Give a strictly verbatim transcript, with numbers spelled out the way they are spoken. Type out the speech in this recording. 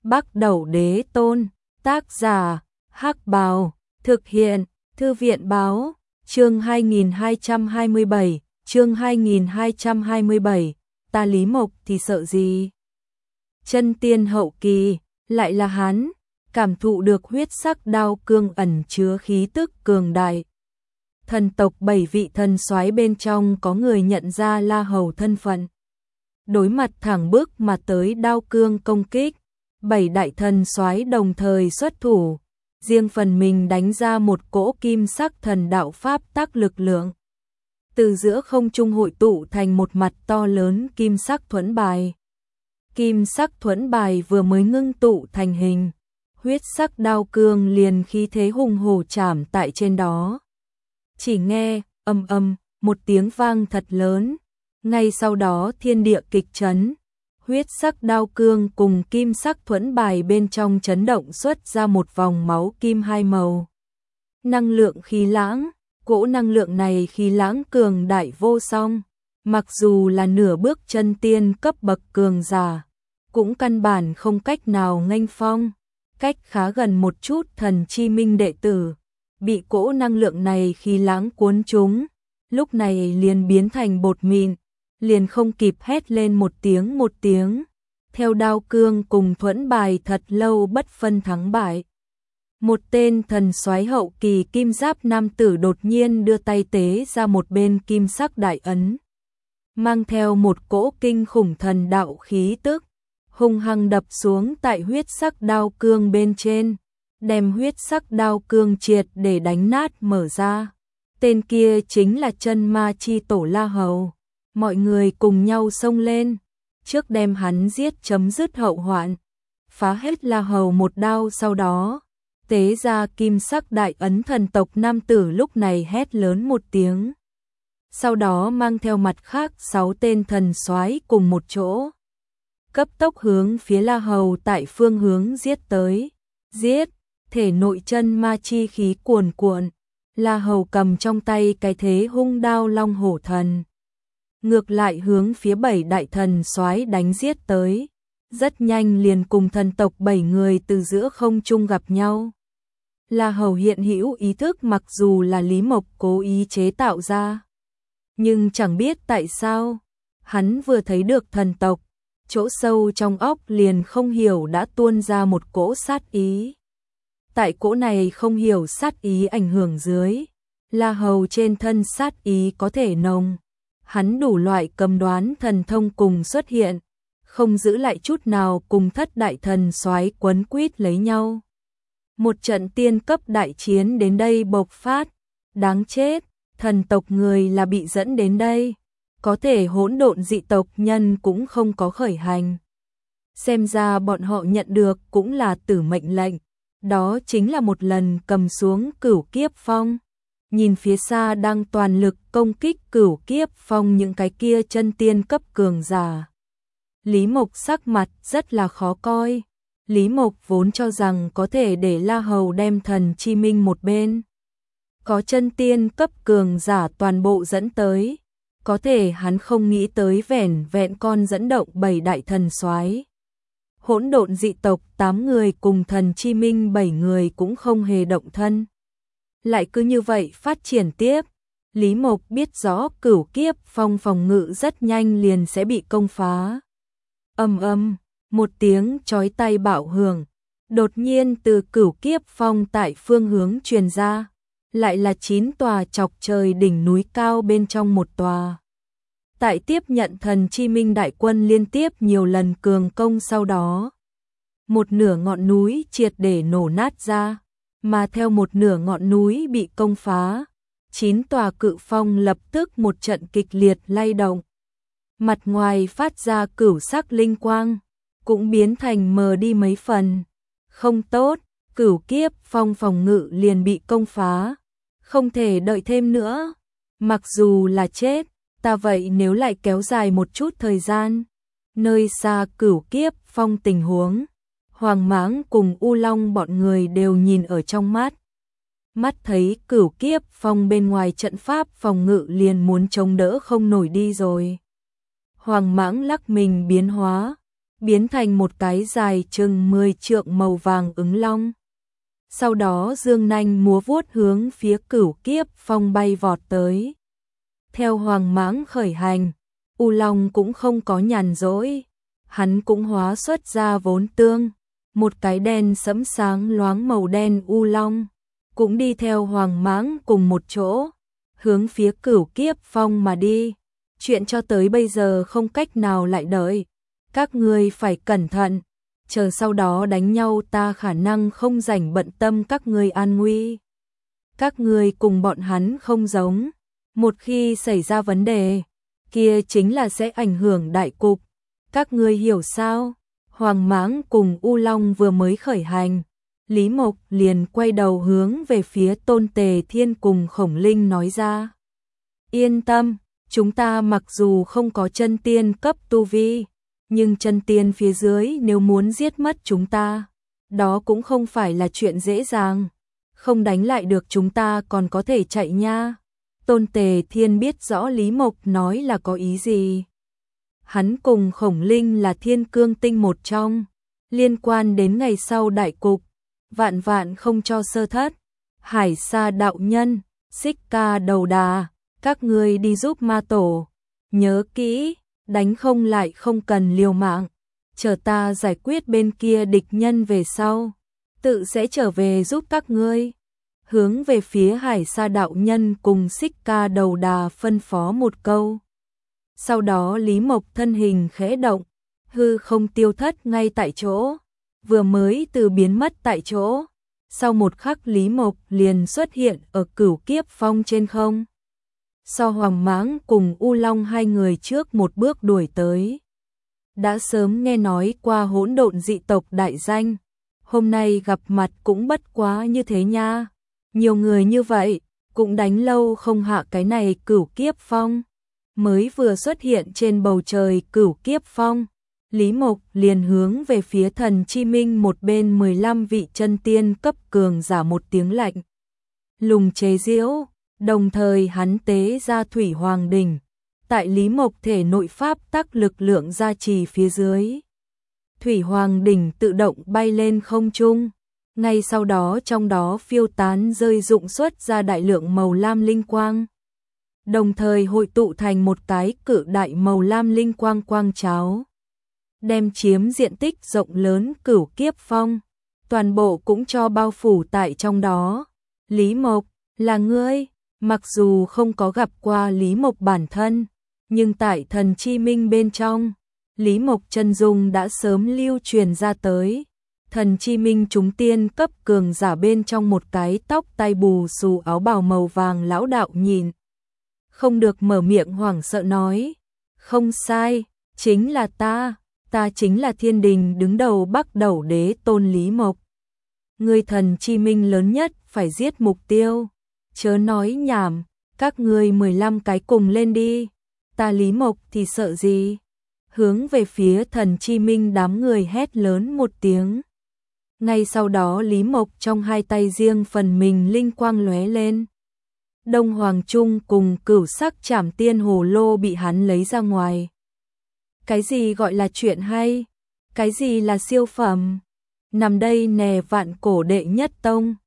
Bắc Đẩu Đế Tôn, tác giả, Hắc Bào, thực hiện, Thư viện báo, chương hai nghìn hai trăm hai mươi bảy, chương hai nghìn hai trăm hai mươi bảy, ta Lý Mộc thì sợ gì? Chân tiên hậu kỳ, lại là hắn, cảm thụ được huyết sắc đao cương ẩn chứa khí tức cường đại. Thần tộc bảy vị thần soái bên trong có người nhận ra La Hầu thân phận. Đối mặt thẳng bước mà tới đao cương công kích, bảy đại thần soái đồng thời xuất thủ, riêng phần mình đánh ra một cỗ kim sắc thần đạo pháp tắc lực lượng. Từ giữa không trung hội tụ thành một mặt to lớn kim sắc thuẫn bài. Kim sắc thuẫn bài vừa mới ngưng tụ thành hình, huyết sắc đao cương liền khí thế hùng hổ chạm tại trên đó. Chỉ nghe ầm ầm một tiếng vang thật lớn, ngay sau đó thiên địa kịch chấn, huyết sắc đao cương cùng kim sắc thuẫn bài bên trong chấn động xuất ra một vòng máu kim hai màu. Năng lượng khí lãng, cỗ năng lượng này khí lãng cường đại vô song, mặc dù là nửa bước chân tiên cấp bậc cường giả, cũng căn bản không cách nào nghênh phong. Cách khá gần một chút thần chi minh đệ tử, bị cỗ năng lượng này khí lãng cuốn chúng, lúc này liền biến thành bột mịn, liền không kịp hét lên một tiếng một tiếng, theo đao cương cùng thuẫn bài thật lâu bất phân thắng bại. Một tên thần soái hậu kỳ kim giáp nam tử đột nhiên đưa tay tế ra một bên kim sắc đại ấn, mang theo một cỗ kinh khủng thần đạo khí tức, hung hăng đập xuống tại huyết sắc đao cương bên trên, đem huyết sắc đao cương triệt để đánh nát mở ra. Tên kia chính là chân ma chi tổ La Hầu. Mọi người cùng nhau xông lên, trước đem hắn giết chấm dứt hậu hoạn, phá hết La Hầu một đao, sau đó tế ra kim sắc đại ấn. Thần tộc nam tử lúc này hét lớn một tiếng, sau đó mang theo mặt khác sáu tên thần soái cùng một chỗ, cấp tốc hướng phía La Hầu tại phương hướng giết tới. Giết, thể nội chân ma chi khí cuồn cuộn, La Hầu cầm trong tay cái thế hung đao long hổ thần, ngược lại hướng phía bảy đại thần soái đánh giết tới, rất nhanh liền cùng thần tộc bảy người từ giữa không trung gặp nhau. La Hầu hiện hữu ý thức mặc dù là Lý Mộc cố ý chế tạo ra, nhưng chẳng biết tại sao, hắn vừa thấy được thần tộc, chỗ sâu trong óc liền không hiểu đã tuôn ra một cỗ sát ý. Tại cỗ này không hiểu sát ý ảnh hưởng dưới, La Hầu trên thân sát ý có thể nồng. Hắn đủ loại cầm đoán thần thông cùng xuất hiện, không giữ lại chút nào cùng thất đại thần soái quấn quýt lấy nhau. Một trận tiên cấp đại chiến đến đây bộc phát, đáng chết, thần tộc người là bị dẫn đến đây, có thể hỗn độn dị tộc nhân cũng không có khởi hành. Xem ra bọn họ nhận được cũng là tử mệnh lệnh, đó chính là một lần cầm xuống Cửu Kiếp Phong. Nhìn phía xa đang toàn lực công kích Cửu Kiếp Phong những cái kia chân tiên cấp cường giả, Lý Mộc sắc mặt rất là khó coi. Lý Mộc vốn cho rằng có thể để La Hầu đem thần chi minh một bên, có chân tiên cấp cường giả toàn bộ dẫn tới, có thể hắn không nghĩ tới vẻn vẹn con dẫn động bảy đại thần soái, hỗn độn dị tộc tám người cùng thần chi minh bảy người cũng không hề động thân. Lại cứ như vậy phát triển tiếp, Lý Mộc biết rõ Cửu Kiếp Phong phòng ngự rất nhanh liền sẽ bị công phá. Ầm ầm, một tiếng chói tai bạo hưởng, đột nhiên từ Cửu Kiếp Phong tại phương hướng truyền ra, lại là chín tòa chọc trời đỉnh núi cao bên trong một tòa. Tại tiếp nhận thần chi minh đại quân liên tiếp nhiều lần cường công sau đó, một nửa ngọn núi triệt để nổ nát ra, mà theo một nửa ngọn núi bị công phá, chín tòa cự phong lập tức một trận kịch liệt lay động. Mặt ngoài phát ra cửu sắc linh quang, cũng biến thành mờ đi mấy phần. Không tốt, Cửu Kiếp Phong phòng ngự liền bị công phá, không thể đợi thêm nữa. Mặc dù là chết, ta vậy nếu lại kéo dài một chút thời gian. Nơi xa Cửu Kiếp Phong tình huống, Hoàng Mãng cùng U Long bọn người đều nhìn ở trong mắt. Mắt thấy Cửu Kiếp Phong bên ngoài trận pháp phòng ngự liền muốn chống đỡ không nổi đi rồi. Hoàng Mãng lắc mình biến hóa, biến thành một cái dài chừng mười trượng màu vàng ứng long. Sau đó dương nanh múa vuốt hướng phía Cửu Kiếp Phong bay vọt tới. Theo Hoàng Mãng khởi hành, U Long cũng không có nhàn rỗi, hắn cũng hóa xuất ra vốn tương, một cái đen sẫm sáng loáng màu đen U Long, cũng đi theo Hoàng Mãng cùng một chỗ, hướng phía Cửu Kiếp Phong mà đi. Chuyện cho tới bây giờ không cách nào lại đợi, các ngươi phải cẩn thận, chờ sau đó đánh nhau ta khả năng không rảnh bận tâm các ngươi an nguy. Các ngươi cùng bọn hắn không giống, một khi xảy ra vấn đề, kia chính là sẽ ảnh hưởng đại cục, các ngươi hiểu sao? Hoàng Mãng cùng U Long vừa mới khởi hành, Lý Mộc liền quay đầu hướng về phía Tôn Tề Thiên cùng Khổng Linh nói ra. Yên tâm, chúng ta mặc dù không có chân tiên cấp tu vi, nhưng chân tiên phía dưới nếu muốn giết mất chúng ta, đó cũng không phải là chuyện dễ dàng, không đánh lại được chúng ta còn có thể chạy nha. Tôn Tề Thiên biết rõ Lý Mộc nói là có ý gì. Hắn cùng Khổng Linh là thiên cương tinh một trong, liên quan đến ngày sau đại cục, vạn vạn không cho sơ thất. Hải Sa đạo nhân, Xích Ca đầu đà, các ngươi đi giúp ma tổ, nhớ kỹ, đánh không lại không cần liều mạng, chờ ta giải quyết bên kia địch nhân về sau, tự sẽ trở về giúp các ngươi. Hướng về phía Hải Sa đạo nhân cùng Xích Ca đầu đà phân phó một câu. Sau đó Lý Mộc thân hình khẽ động, hư không tiêu thất ngay tại chỗ, vừa mới từ biến mất tại chỗ, sau một khắc Lý Mộc liền xuất hiện ở Cửu Kiếp Phong trên không. So Hoàng Mãng cùng U Long hai người trước một bước đuổi tới. Đã sớm nghe nói qua hỗn độn dị tộc đại danh, hôm nay gặp mặt cũng bất quá như thế nha. Nhiều người như vậy, cũng đánh lâu không hạ cái này Cửu Kiếp Phong. Mới vừa xuất hiện trên bầu trời Cửu Kiếp Phong, Lý Mộc liền hướng về phía Thần Chi Minh một bên mười lăm vị chân tiên cấp cường giả một tiếng lạnh lùng chế giễu, đồng thời hắn tế ra Thủy Hoàng Đỉnh, tại Lý Mộc thể nội pháp tắc lực lượng gia trì phía dưới. Thủy Hoàng Đỉnh tự động bay lên không trung, ngay sau đó trong đó phiêu tán rơi rụng xuất ra đại lượng màu lam linh quang, đồng thời hội tụ thành một cái cự đại màu lam linh quang quang cháo, đem chiếm diện tích rộng lớn Cửu Kiếp Phong, toàn bộ cũng cho bao phủ tại trong đó. Lý Mộc, là ngươi? Mặc dù không có gặp qua Lý Mộc bản thân, nhưng tại Thần Chi Minh bên trong, Lý Mộc chân dung đã sớm lưu truyền ra tới. Thần Chi Minh chúng tiên cấp cường giả bên trong một cái tóc tai bù xù áo bào màu vàng lão đạo nhìn không được mở miệng hoảng sợ nói, không sai, chính là ta, ta chính là thiên đình đứng đầu Bắc Đẩu Đế Tôn Lý Mộc. Ngươi Thần Chi Minh lớn nhất phải giết mục tiêu, chớ nói nhảm, các ngươi mười lăm cái cùng lên đi, ta Lý Mộc thì sợ gì. Hướng về phía Thần Chi Minh đám người hét lớn một tiếng. Ngay sau đó Lý Mộc trong hai tay riêng phần mình linh quang lóe lên. Đông Hoàng Trung cùng Cửu Sắc Trảm Tiên Hồ Lô bị hắn lấy ra ngoài. Cái gì gọi là chuyện hay? Cái gì là siêu phẩm? Nằm đây nè vạn cổ đệ nhất tông,